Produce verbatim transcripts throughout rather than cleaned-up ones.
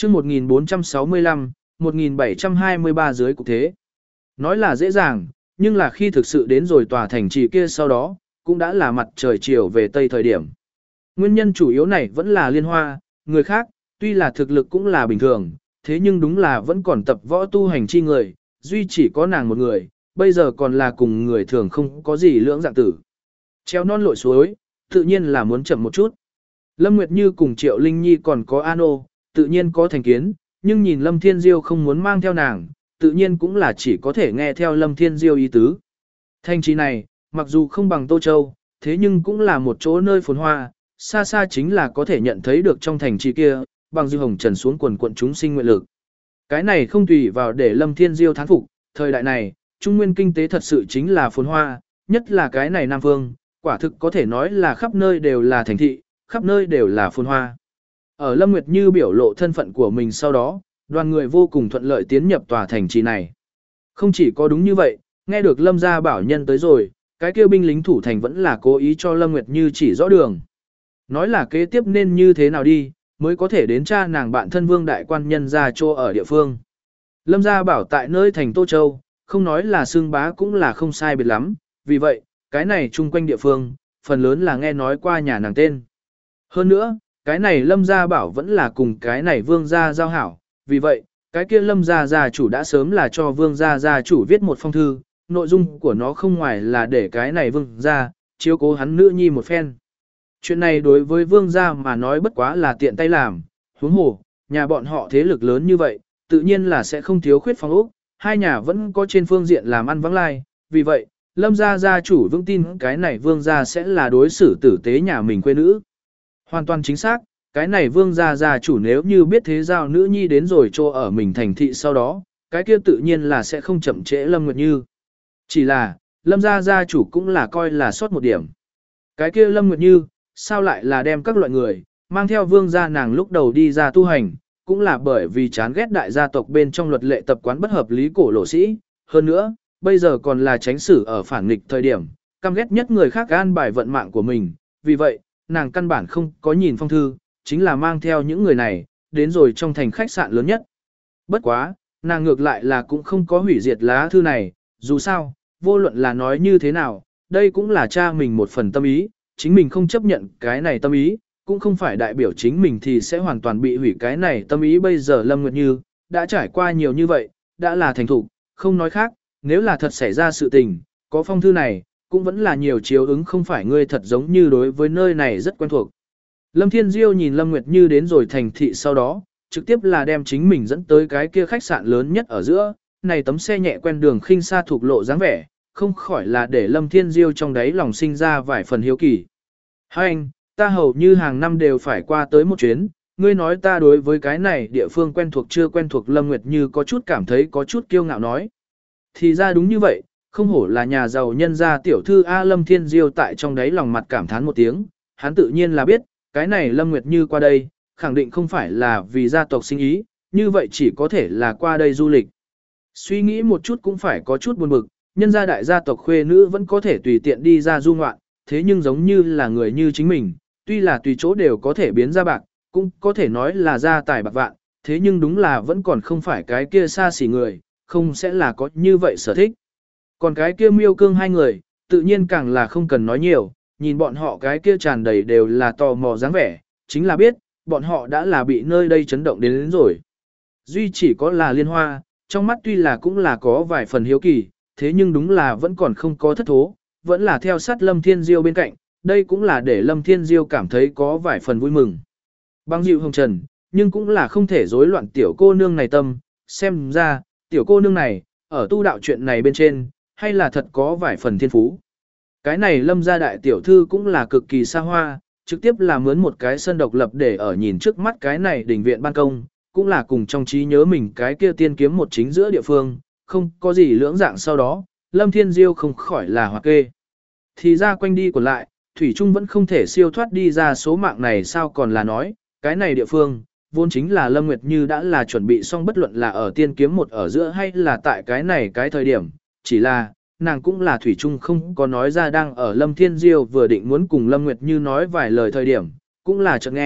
chương một nghìn bốn trăm sáu mươi lăm, một nghìn bảy trăm hai mươi ba dưới cục thế. Nói là dễ dàng, nhưng là khi thực sự đến rồi tòa thành trì kia sau đó, cũng đã là mặt trời chiều về tây thời điểm. Nguyên nhân chủ yếu này vẫn là Liên Hoa, người khác, tuy là thực lực cũng là bình thường, thế nhưng đúng là vẫn còn tập võ tu hành chi người, duy chỉ có nàng một người, bây giờ còn là cùng người thường không có gì lưỡng dạng tử. Treo non lội suối, tự nhiên là muốn chậm một chút. Lâm Nguyệt Như cùng Triệu Linh Nhi còn có An Ô, tự nhiên có thành kiến, nhưng nhìn Lâm Thiên Diêu không muốn mang theo nàng, tự nhiên cũng là chỉ có thể nghe theo Lâm Thiên Diêu ý tứ. Thành trì này, mặc dù không bằng Tô Châu, thế nhưng cũng là một chỗ nơi phồn hoa, xa xa chính là có thể nhận thấy được trong thành trì kia, bằng dư hồng trần xuống quần quận chúng sinh nguyện lực. Cái này không tùy vào để Lâm Thiên Diêu thán phục, thời đại này, Trung Nguyên kinh tế thật sự chính là phồn hoa, nhất là cái này Nam Phương, quả thực có thể nói là khắp nơi đều là thành thị, khắp nơi đều là phồn hoa. Ở Lâm Nguyệt Như biểu lộ thân phận của mình sau đó, đoàn người vô cùng thuận lợi tiến nhập tòa thành trì này. Không chỉ có đúng như vậy, nghe được Lâm gia bảo nhân tới rồi, cái kêu binh lính thủ thành vẫn là cố ý cho Lâm Nguyệt Như chỉ rõ đường. Nói là kế tiếp nên như thế nào đi, mới có thể đến cha nàng bạn thân vương đại quan nhân ra chỗ ở địa phương. Lâm gia bảo tại nơi thành Tô Châu, không nói là xương bá cũng là không sai biệt lắm, vì vậy, cái này chung quanh địa phương, phần lớn là nghe nói qua nhà nàng tên. Hơn nữa, cái này Lâm gia bảo vẫn là cùng cái này vương gia giao hảo, vì vậy, cái kia Lâm gia gia chủ đã sớm là cho vương gia gia chủ viết một phong thư, nội dung của nó không ngoài là để cái này vương gia chiếu cố hắn nữ nhi một phen. Chuyện này đối với vương gia mà nói bất quá là tiện tay làm, huống hồ, nhà bọn họ thế lực lớn như vậy, tự nhiên là sẽ không thiếu khuyết phòng ốc, hai nhà vẫn có trên phương diện làm ăn vắng lai, vì vậy, Lâm gia gia chủ vững tin cái này vương gia sẽ là đối xử tử tế nhà mình quê nữ. Hoàn toàn chính xác, cái này vương gia gia chủ nếu như biết thế giao nữ nhi đến rồi cho ở mình thành thị sau đó, cái kia tự nhiên là sẽ không chậm trễ Lâm Nguyệt Như. Chỉ là, Lâm gia gia chủ cũng là coi là sót một điểm. Cái kia Lâm Nguyệt Như, sao lại là đem các loại người, mang theo vương gia nàng lúc đầu đi ra tu hành, cũng là bởi vì chán ghét đại gia tộc bên trong luật lệ tập quán bất hợp lý cổ lộ sĩ, hơn nữa, bây giờ còn là tránh xử ở phản nghịch thời điểm, căm ghét nhất người khác an bài vận mạng của mình, vì vậy, nàng căn bản không có nhìn phong thư, chính là mang theo những người này, đến rồi trong thành khách sạn lớn nhất. Bất quá, nàng ngược lại là cũng không có hủy diệt lá thư này, dù sao, vô luận là nói như thế nào, đây cũng là cha mình một phần tâm ý, chính mình không chấp nhận cái này tâm ý, cũng không phải đại biểu chính mình thì sẽ hoàn toàn bị hủy cái này tâm ý. Bây giờ Lâm Nguyệt Như, đã trải qua nhiều như vậy, đã là thành thủ, không nói khác, nếu là thật xảy ra sự tình, có phong thư này, cũng vẫn là nhiều chiếu ứng không phải ngươi thật giống như đối với nơi này rất quen thuộc. Lâm Thiên Diêu nhìn Lâm Nguyệt Như đến rồi thành thị sau đó, trực tiếp là đem chính mình dẫn tới cái kia khách sạn lớn nhất ở giữa, này tấm xe nhẹ quen đường khinh xa thuộc lộ dáng vẻ, không khỏi là để Lâm Thiên Diêu trong đáy lòng sinh ra vài phần hiếu kỳ. Hai anh, ta hầu như hàng năm đều phải qua tới một chuyến, ngươi nói ta đối với cái này địa phương quen thuộc chưa quen thuộc. Lâm Nguyệt Như có chút cảm thấy có chút kiêu ngạo nói. Thì ra đúng như vậy, không hổ là nhà giàu nhân gia tiểu thư A. Lâm Thiên Diêu tại trong đáy lòng mặt cảm thán một tiếng, hắn tự nhiên là biết, cái này Lâm Nguyệt Như qua đây, khẳng định không phải là vì gia tộc sinh ý, như vậy chỉ có thể là qua đây du lịch. Suy nghĩ một chút cũng phải có chút buồn bực, nhân gia đại gia tộc khuê nữ vẫn có thể tùy tiện đi ra du ngoạn, thế nhưng giống như là người như chính mình, tuy là tùy chỗ đều có thể biến ra bạc, cũng có thể nói là gia tài bạc vạn, thế nhưng đúng là vẫn còn không phải cái kia xa xỉ người, không sẽ là có như vậy sở thích. Còn cái kia Miêu Cương hai người, tự nhiên càng là không cần nói nhiều, nhìn bọn họ cái kia tràn đầy đều là tò mò dáng vẻ, chính là biết, bọn họ đã là bị nơi đây chấn động đến, đến rồi. Duy chỉ có là Liên Hoa, trong mắt tuy là cũng là có vài phần hiếu kỳ, thế nhưng đúng là vẫn còn không có thất thố, vẫn là theo sát Lâm Thiên Diêu bên cạnh, đây cũng là để Lâm Thiên Diêu cảm thấy có vài phần vui mừng. Băng dịu hồng trần, nhưng cũng là không thể rối loạn tiểu cô nương này tâm, xem ra, tiểu cô nương này, ở tu đạo chuyện này bên trên, hay là thật có vài phần thiên phú. Cái này Lâm gia đại tiểu thư cũng là cực kỳ xa hoa, trực tiếp là mướn một cái sân độc lập để ở nhìn trước mắt cái này đình viện ban công, cũng là cùng trong trí nhớ mình cái kia tiên kiếm một chính giữa địa phương, không có gì lưỡng dạng. Sau đó, Lâm Thiên Diêu không khỏi là hoặc kê. Thì ra quanh đi còn lại, Thủy Trung vẫn không thể siêu thoát đi ra số mạng này, sao còn là nói, cái này địa phương, vốn chính là Lâm Nguyệt Như đã là chuẩn bị xong, bất luận là ở tiên kiếm một ở giữa hay là tại cái này cái thời điểm, chỉ là, nàng cũng là Thủy Trung không có nói ra. Đang ở Lâm Thiên Diêu vừa định muốn cùng Lâm Nguyệt Như nói vài lời thời điểm, cũng là chợt nghe,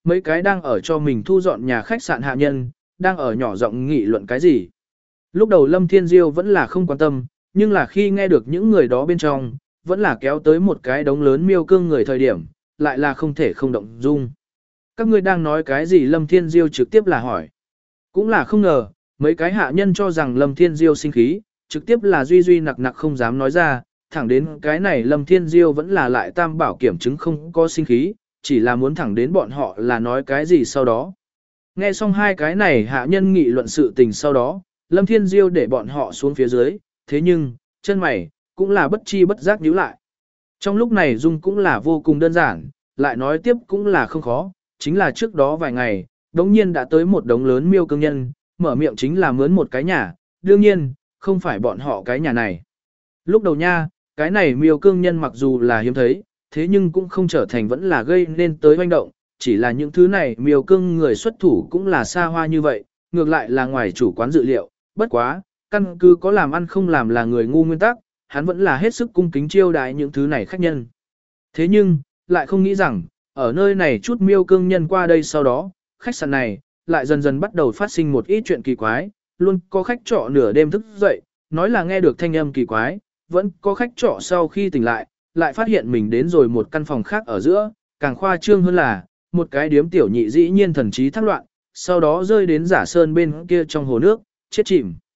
mấy cái đang ở cho mình thu dọn nhà khách sạn hạ nhân, đang ở nhỏ giọng nghị luận cái gì. Lúc đầu Lâm Thiên Diêu vẫn là không quan tâm, nhưng là khi nghe được những người đó bên trong, vẫn là kéo tới một cái đống lớn miêu cương người thời điểm, lại là không thể không động dung. Các ngươi đang nói cái gì? Lâm Thiên Diêu trực tiếp là hỏi. Cũng là không ngờ, mấy cái hạ nhân cho rằng Lâm Thiên Diêu sinh khí, trực tiếp là duy duy nặc nặc không dám nói ra, thẳng đến cái này Lâm Thiên Diêu vẫn là lại tam bảo kiểm chứng không có sinh khí, chỉ là muốn thẳng đến bọn họ là nói cái gì sau đó. Nghe xong hai cái này hạ nhân nghị luận sự tình sau đó, Lâm Thiên Diêu để bọn họ xuống phía dưới, thế nhưng, chân mày, cũng là bất chi bất giác nhíu lại. Trong lúc này Dung cũng là vô cùng đơn giản, lại nói tiếp cũng là không khó, chính là trước đó vài ngày, đống nhiên đã tới một đống lớn miêu cương nhân, mở miệng chính là mướn một cái nhà, đương nhiên, không phải bọn họ cái nhà này. Lúc đầu nha, cái này miêu cương nhân mặc dù là hiếm thấy, thế nhưng cũng không trở thành vẫn là gây nên tới hoành động, chỉ là những thứ này miêu cương người xuất thủ cũng là xa hoa như vậy, ngược lại là ngoài chủ quán dự liệu, bất quá, căn cứ có làm ăn không làm là người ngu nguyên tắc, hắn vẫn là hết sức cung kính chiêu đãi những thứ này khách nhân. Thế nhưng, lại không nghĩ rằng, ở nơi này chút miêu cương nhân qua đây sau đó, khách sạn này, lại dần dần bắt đầu phát sinh một ít chuyện kỳ quái, luôn có khách trọ nửa đêm thức dậy, nói là nghe được thanh âm kỳ quái, vẫn có khách trọ sau khi tỉnh lại, lại phát hiện mình đến rồi một căn phòng khác ở giữa, càng khoa trương hơn là, một cái điếm tiểu nhị dĩ nhiên thần trí thác loạn, sau đó rơi đến giả sơn bên kia trong hồ nước, chết chìm.